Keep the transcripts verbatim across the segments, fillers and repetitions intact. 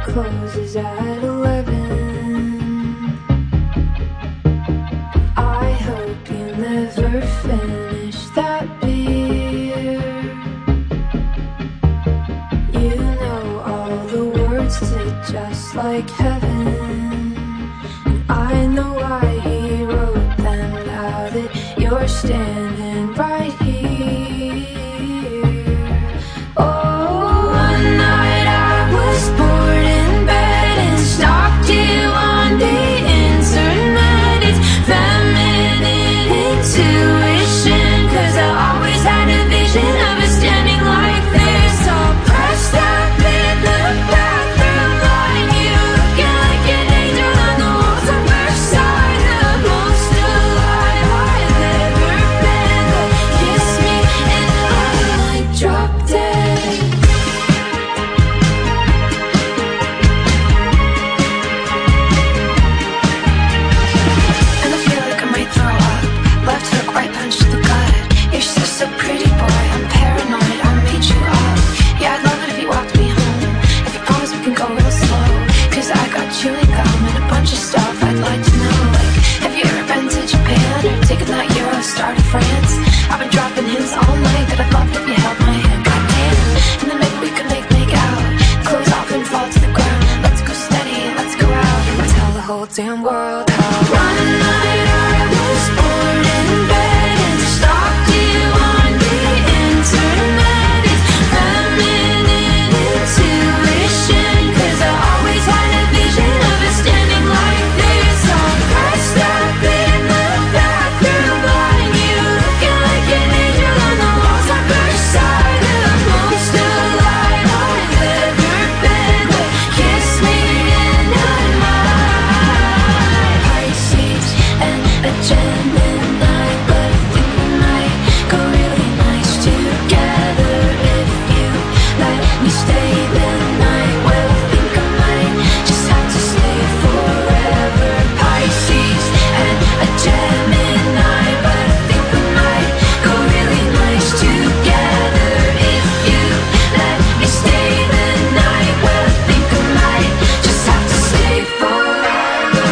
closes at eleven. I hope you never finish that beer. You know all the words to Just Like Heaven, and I know why he wrote them. Now that you're standing right here. Oh, one night I was bored in bed and stalked you on the internet. It's feminine intuition, 'cause I always had a vision of us standing like this, all pressed up in the bathroom line. You looking like an angel on the walls on Versailles, the most alive I've ever been. But kiss me and I might drop dead. And I feel like I might throw up. Left hook, right punch to the gut. You're so, so pretty, boy. I'm paranoid, I made you up. Yeah, I'd love it if you walked me home. If you promise we can go real slow, 'cause I got chewing gum and a bunch of stuff I'd like to know. Like, have you ever been to Japan or taken that Eurostar to France? I've been dropping hints all night that I'd love it if you held my hand. Goddamn. And then maybe we could make make out. Close off and fall to the ground. Let's go steady and let's go out and tell the whole damn world how one night I was bored in bed and stalked you on the internet. It's feminine intuition, 'cause I always had a vision of us standing like this, all pressed up in the bathroom line. You looking like an angel on the walls on Versailles, the most alive I've ever been. But kiss me and I might. Pisces and a Gemini, but I think we might go really nice together if you let me stay the night. Well, I think I might just have to stay forever. Pisces and a Gemini, but I think we might go really nice together if you let me stay the night. Well, I think I might just have to stay forever.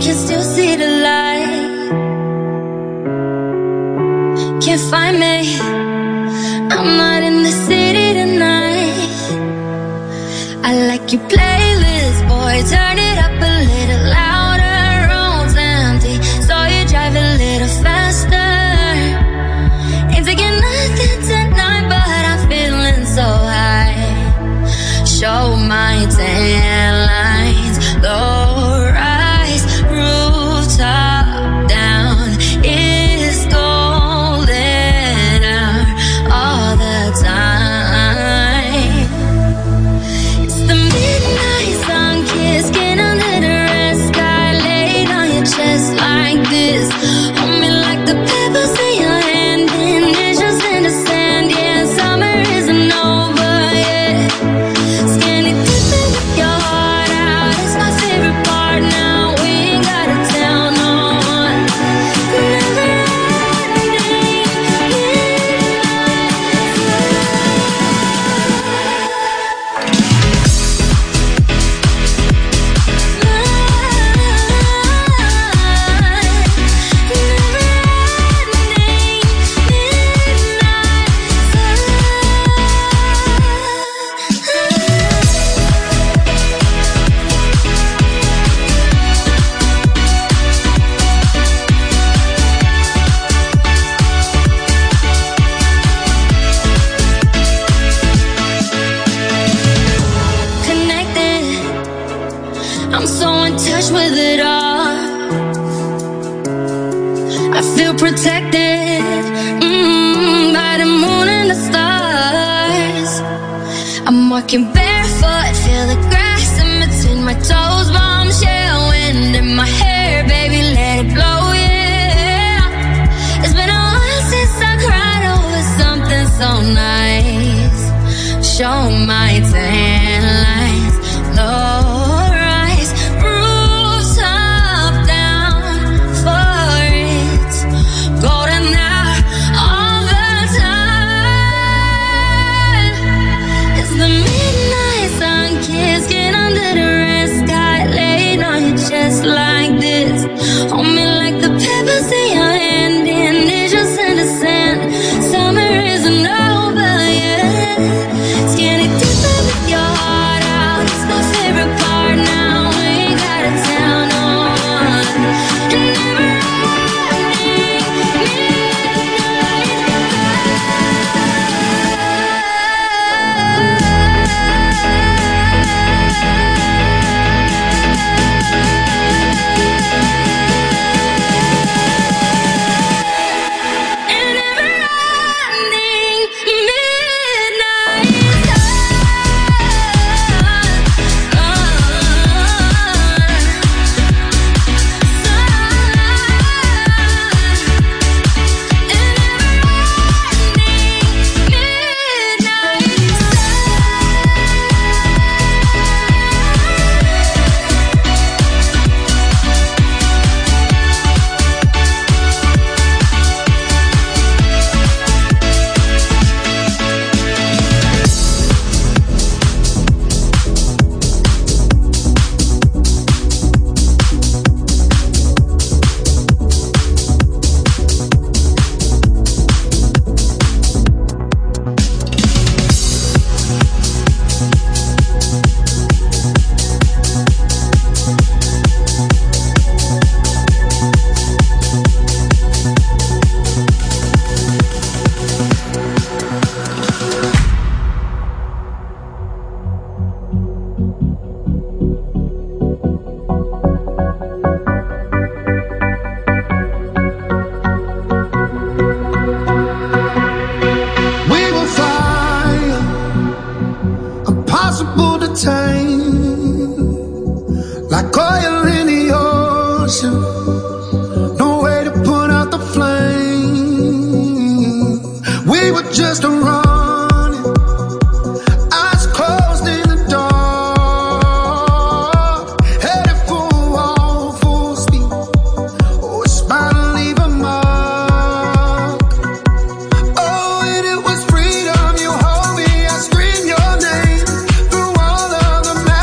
can still see the light. Can't find me, I'm not in the city tonight. I like your playlist, boy, turn it up a little louder. Roads empty, so you drive a little faster. Ain't taking nothing tonight, but I'm feeling so high. Show my tan lines, low rise, rooftop down. It's golden hour all the time. It's the midnight sun kiss, skin under the red sky, laid on your chest like this. Hold me like the pebbles in your hand, and it's just in the sand. Yeah, summer isn't over yet. Skinny dipping with your heart out, it's my favorite part now. We ain't gotta tell no one. Never ending connected, I'm so in touch with it all. I feel protected mm, by the moon and the stars. I'm walking barefoot, feel the grass in between my toes. Bombshell wind in my hair, baby, let it blow, yeah. It's been a while since I cried over something so nice. Show my tan lines, low rise, rooftop down for it. Golden hour all the time. It's the midnight sun kiss, skin under the red sky, laid on your chest like this. Hold me like the pebbles in your hand, and it's just in the sand. Summer isn't over yet. Skinny dipping with your heart out, it's my favorite part now. We ain't gotta tell no one. And never ending Freedom, you hold me, I scream your name through all of the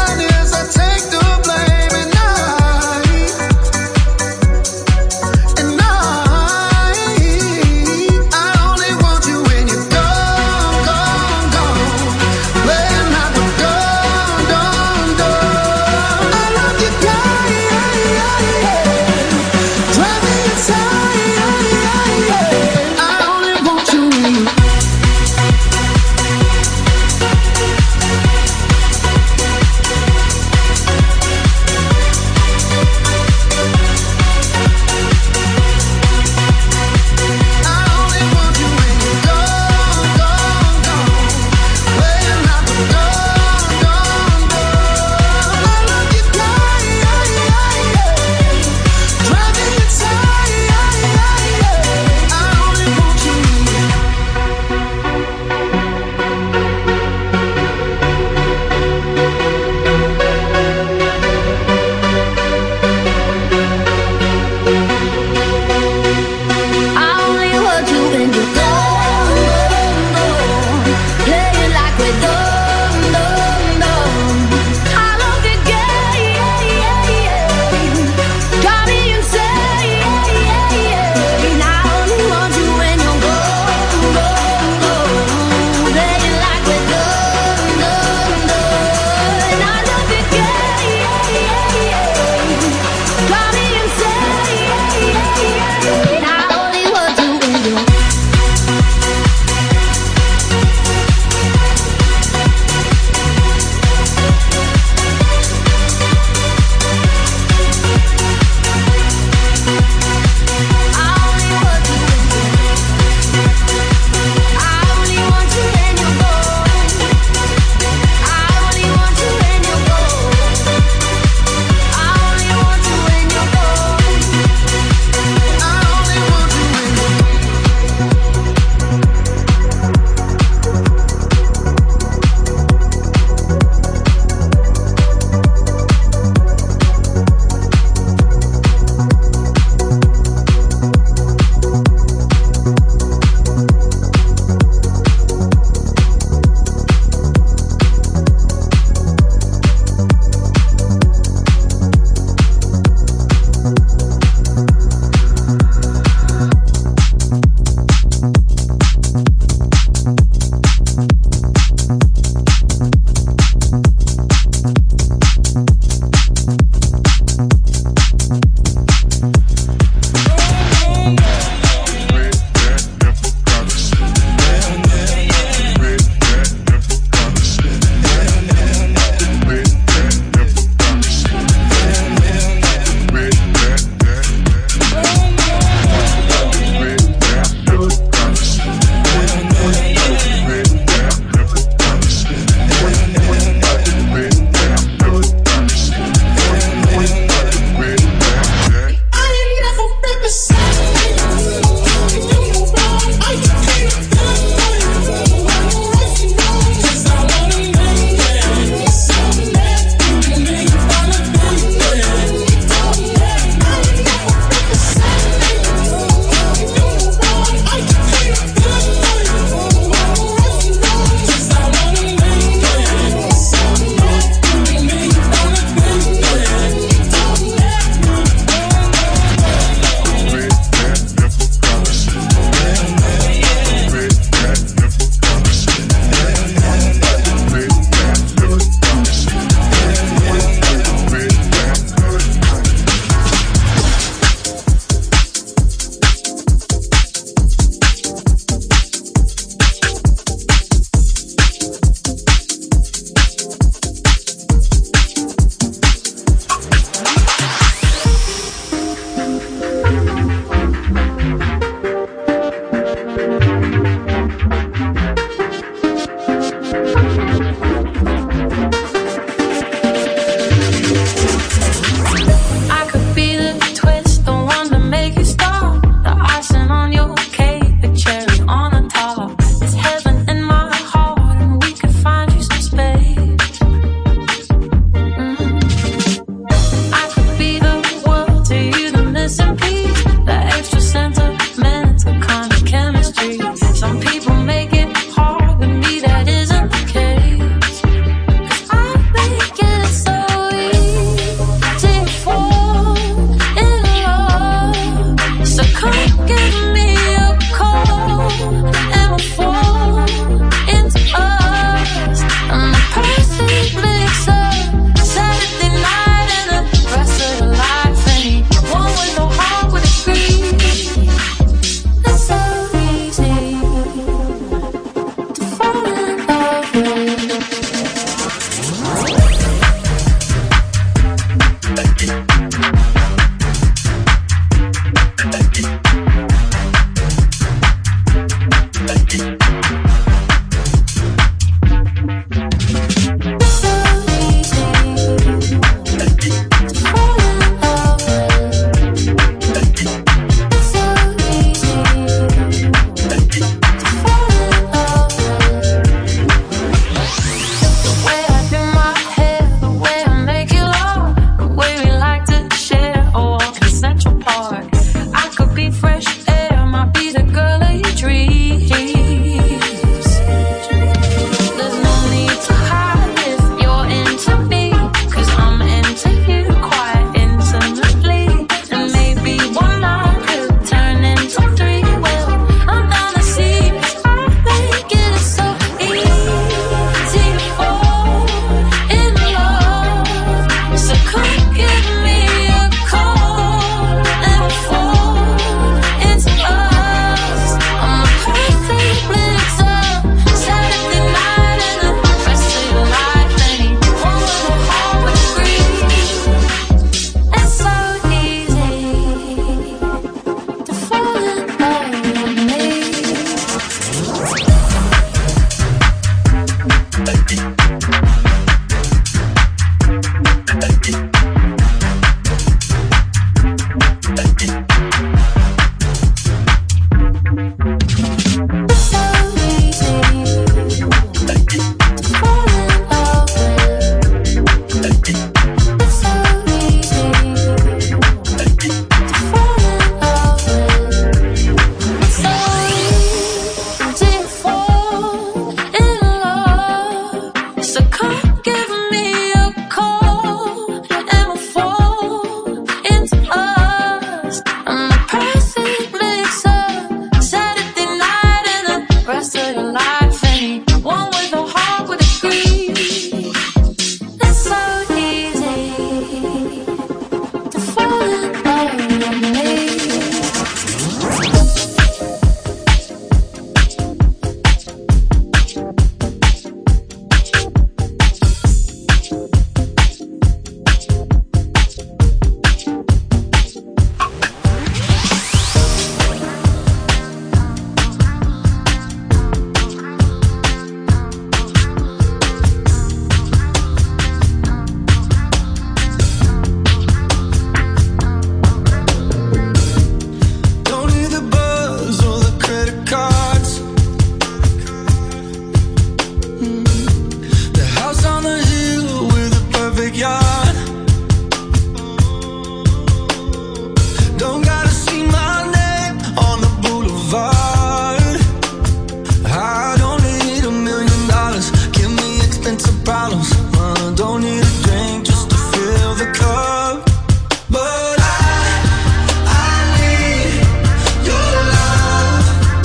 bottles. Uh, don't need a drink just to fill the cup. But I, I need your love.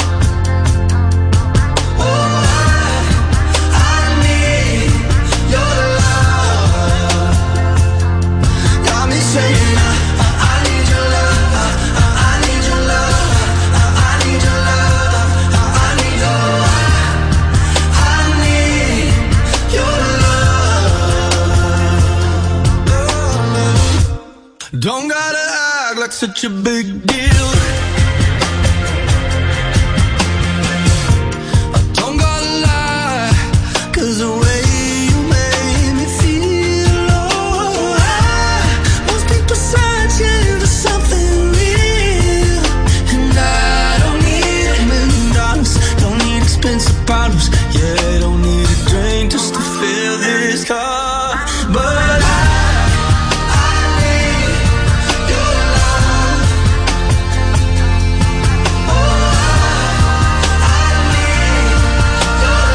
Oh, I, I need your love. Got me saying I, I, I need your love. I, I, I need your love. I, I need your love. I, I need your I, I need your love. Don't gotta act like such a big deal. I don't gotta lie, 'cause the way you made me feel, oh, I was people searching for something real. And I don't need a million dollars, don't need expensive bottles. Yeah, don't need a drink just to fill this cup. But I, I need your love. Oh, I, I need your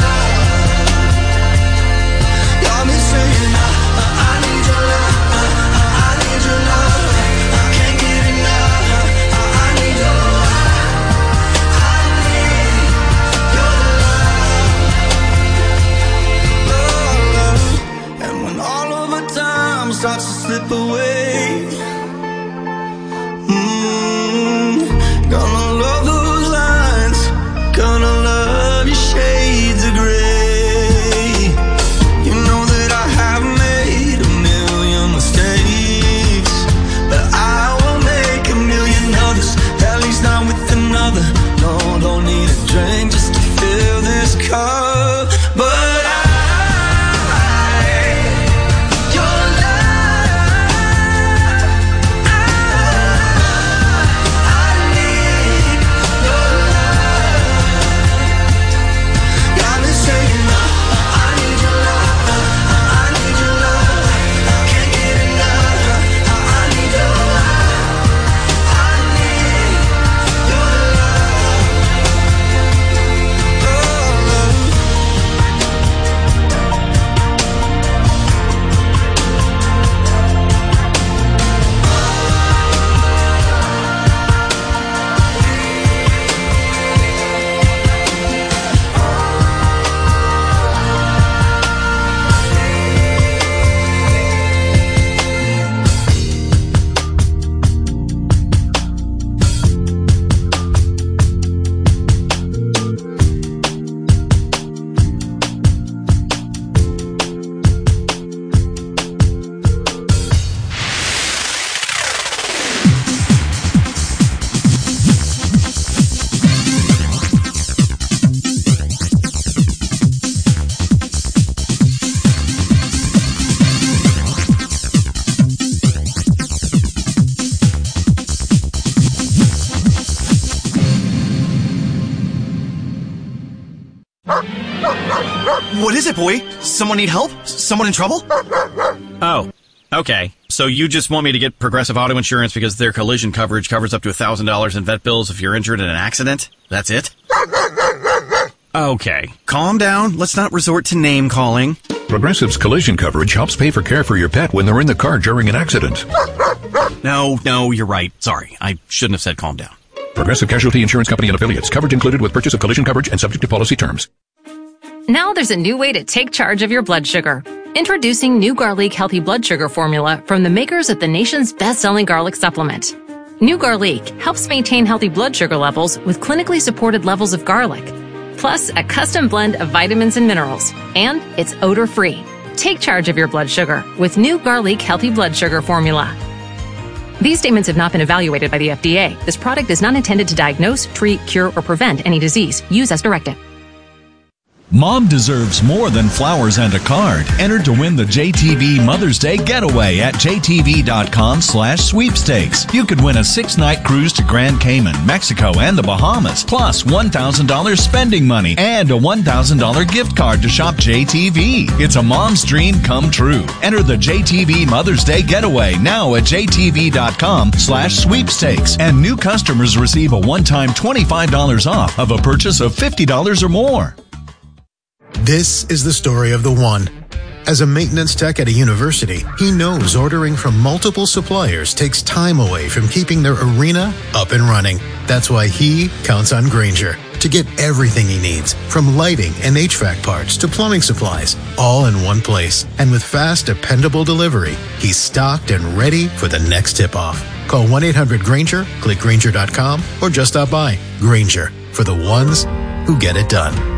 love. Got me saying I, I, I need your love. I, I, I need your love. I can't get enough. I, I need your I, I need your love. And when all of our time starts to slip away, mm, gonna love those lines, gonna love your shades of gray. You know that I have made a million mistakes, but I will make a million others, at least not with another. No, don't need a drink just to fill this cup. But I, your love, I, I need your love. Got me saying I, I need your love. I, I need your love. I can't get enough. I, I need your I need your What is it, boy? Someone need help? Someone in trouble? Oh, okay. So you just want me to get Progressive Auto Insurance because their collision coverage covers up to one thousand dollars in vet bills if you're injured in an accident? That's it? Okay. Calm down. Let's not resort to name calling. Progressive's collision coverage helps pay for care for your pet when they're in the car during an accident. No, no, you're right. Sorry. I shouldn't have said calm down. Progressive Casualty Insurance Company and Affiliates. Coverage included with purchase of collision coverage and subject to policy terms. Now there's a new way to take charge of your blood sugar. Introducing new Garlic Healthy Blood Sugar Formula from the makers of the nation's best-selling garlic supplement. New Garlic helps maintain healthy blood sugar levels with clinically supported levels of garlic, plus a custom blend of vitamins and minerals, and it's odor-free. Take charge of your blood sugar with new Garlic Healthy Blood Sugar Formula. These statements have not been evaluated by the F D A. This product is not intended to diagnose, treat, cure, or prevent any disease. Use as directed. Mom deserves more than flowers and a card. Enter to win the J T V Mother's Day Getaway at J T V dot com slash sweepstakes. You could win a six-night cruise to Grand Cayman, Mexico, and the Bahamas, plus one thousand dollars spending money and a one thousand dollars gift card to shop J T V. It's a mom's dream come true. Enter the J T V Mother's Day Getaway now at J T V dot com slash sweepstakes. And new customers receive a one-time twenty-five dollars off of a purchase of fifty dollars or more. This is the story of the one. As a maintenance tech at a university, he knows ordering from multiple suppliers takes time away from keeping their arena up and running. That's why he counts on Grainger to get everything he needs, from lighting and H V A C parts to plumbing supplies, all in one place. And with fast, dependable delivery, he's stocked and ready for the next tip-off. Call one eight hundred Grainger, click Grainger dot com, or just stop by. Grainger, for the ones who get it done.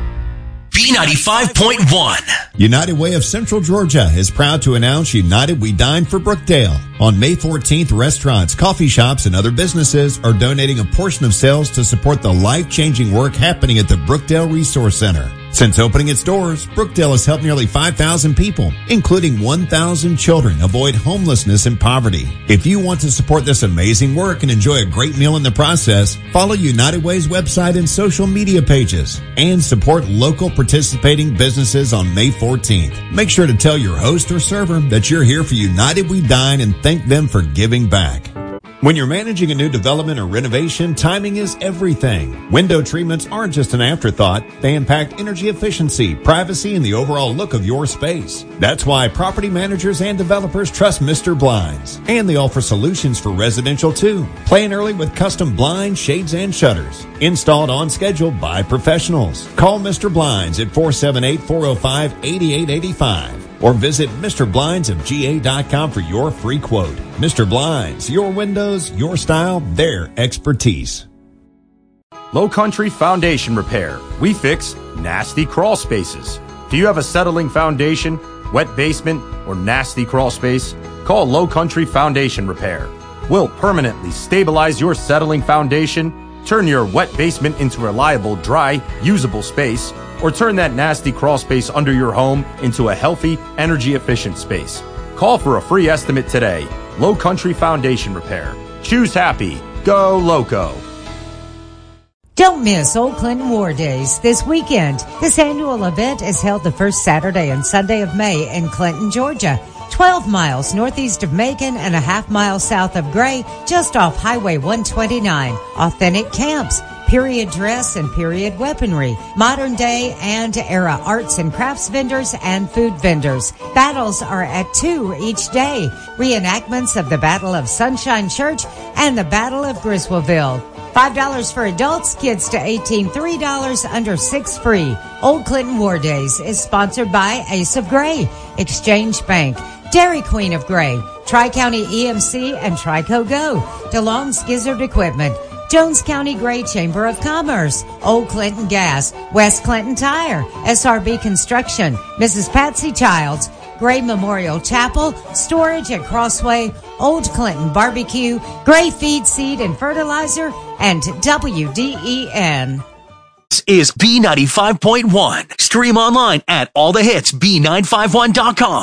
B ninety-five point one. United Way of Central Georgia is proud to announce United We Dine for Brookdale. On May fourteenth, restaurants, coffee shops, and other businesses are donating a portion of sales to support the life-changing work happening at the Brookdale Resource Center. Since opening its doors, Brookdale has helped nearly five thousand people, including one thousand children, avoid homelessness and poverty. If you want to support this amazing work and enjoy a great meal in the process, follow United Way's website and social media pages, and support local participating businesses on May fourteenth. Make sure to tell your host or server that you're here for United We Dine and thank them for giving back. When you're managing a new development or renovation, timing is everything. Window treatments aren't just an afterthought. They impact energy efficiency, privacy, and the overall look of your space. That's why property managers and developers trust Mister Blinds. And they offer solutions for residential too. Plan early with custom blinds, shades, and shutters. Installed on schedule by professionals. Call Mister Blinds at four seven eight, four oh five, eight eight eight five. Or visit Mister Blinds of G A dot com for your free quote. Mister Blinds, your windows, your style, their expertise. Low Country Foundation Repair. We fix nasty crawl spaces. Do you have a settling foundation, wet basement, or nasty crawl space? Call Low Country Foundation Repair. We'll permanently stabilize your settling foundation, turn your wet basement into a reliable, dry, usable space, or turn that nasty crawl space under your home into a healthy, energy-efficient space. Call for a free estimate today. Low Country Foundation Repair. Choose happy. Go Loco. Don't miss Old Clinton War Days this weekend. This annual event is held the first Saturday and Sunday of May in Clinton, Georgia. twelve miles northeast of Macon and a half mile south of Gray, just off Highway one twenty-nine. Authentic camps, period dress and period weaponry, modern day and era arts and crafts vendors and food vendors. Battles are at two each day. Reenactments of the Battle of Sunshine Church and the Battle of Griswoldville. five dollars for adults, kids to eighteen, three dollars, under six free. Old Clinton War Days is sponsored by Ace of Gray, Exchange Bank, Dairy Queen of Gray, Tri-County E M C and Trico Go, DeLong's Gizzard Equipment, Jones County Gray Chamber of Commerce, Old Clinton Gas, West Clinton Tire, S R B Construction, Missus Patsy Childs, Gray Memorial Chapel, Storage at Crossway, Old Clinton Barbecue, Gray Feed, Seed, and Fertilizer, and W D E N. This is B ninety-five point one. Stream online at all the hits B nine five one dot com.